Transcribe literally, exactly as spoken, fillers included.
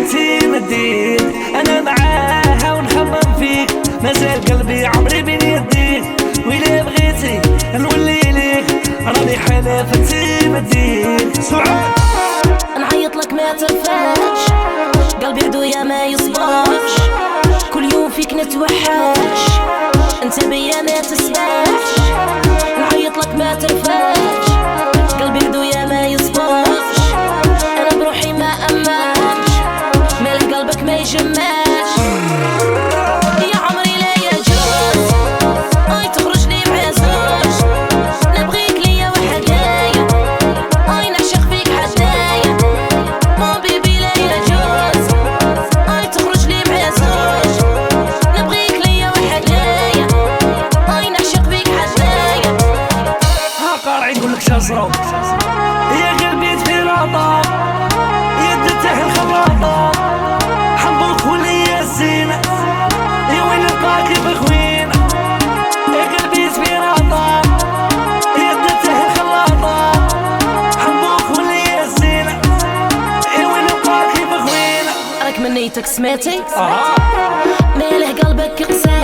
انتي مديك انا معاها ونخمم فيك مازال قلبي عمري بين يديك ويلي بغيتي نولي ليك راني حلف انتي مديك سعاد نعيط لك ما ترفعش قلبي عدويا ما يصبرش كل يوم فيك نتوحش انت بيا ما تسمعش نعيط لك ما ترفعش قلبي عدويا ما يصبرش انا بروحي ما امنش مالك قلبك ما يجمعش يا عمري لا يجوز اي تخرج لي مع زوج نبغيك ليا وحدايا اي نعشق فيك حدايا مو بيبي لا يجوز اي تخرج لي مع زوج نبغيك ليا وحدايا اي نعشق فيك حدايا ها قارعي يقولك شجرة يا قلبي في رضا يد تحت الخلاطة حبوك وليا الزينة يا وين نلقاكي بخوينة يا قلبي في رضا يد تحت الخلاطة حبوك وليا الزينة يا وين نلقاكي بخوينة راك من نيتك سمعتي آه. ماله قلبك قسى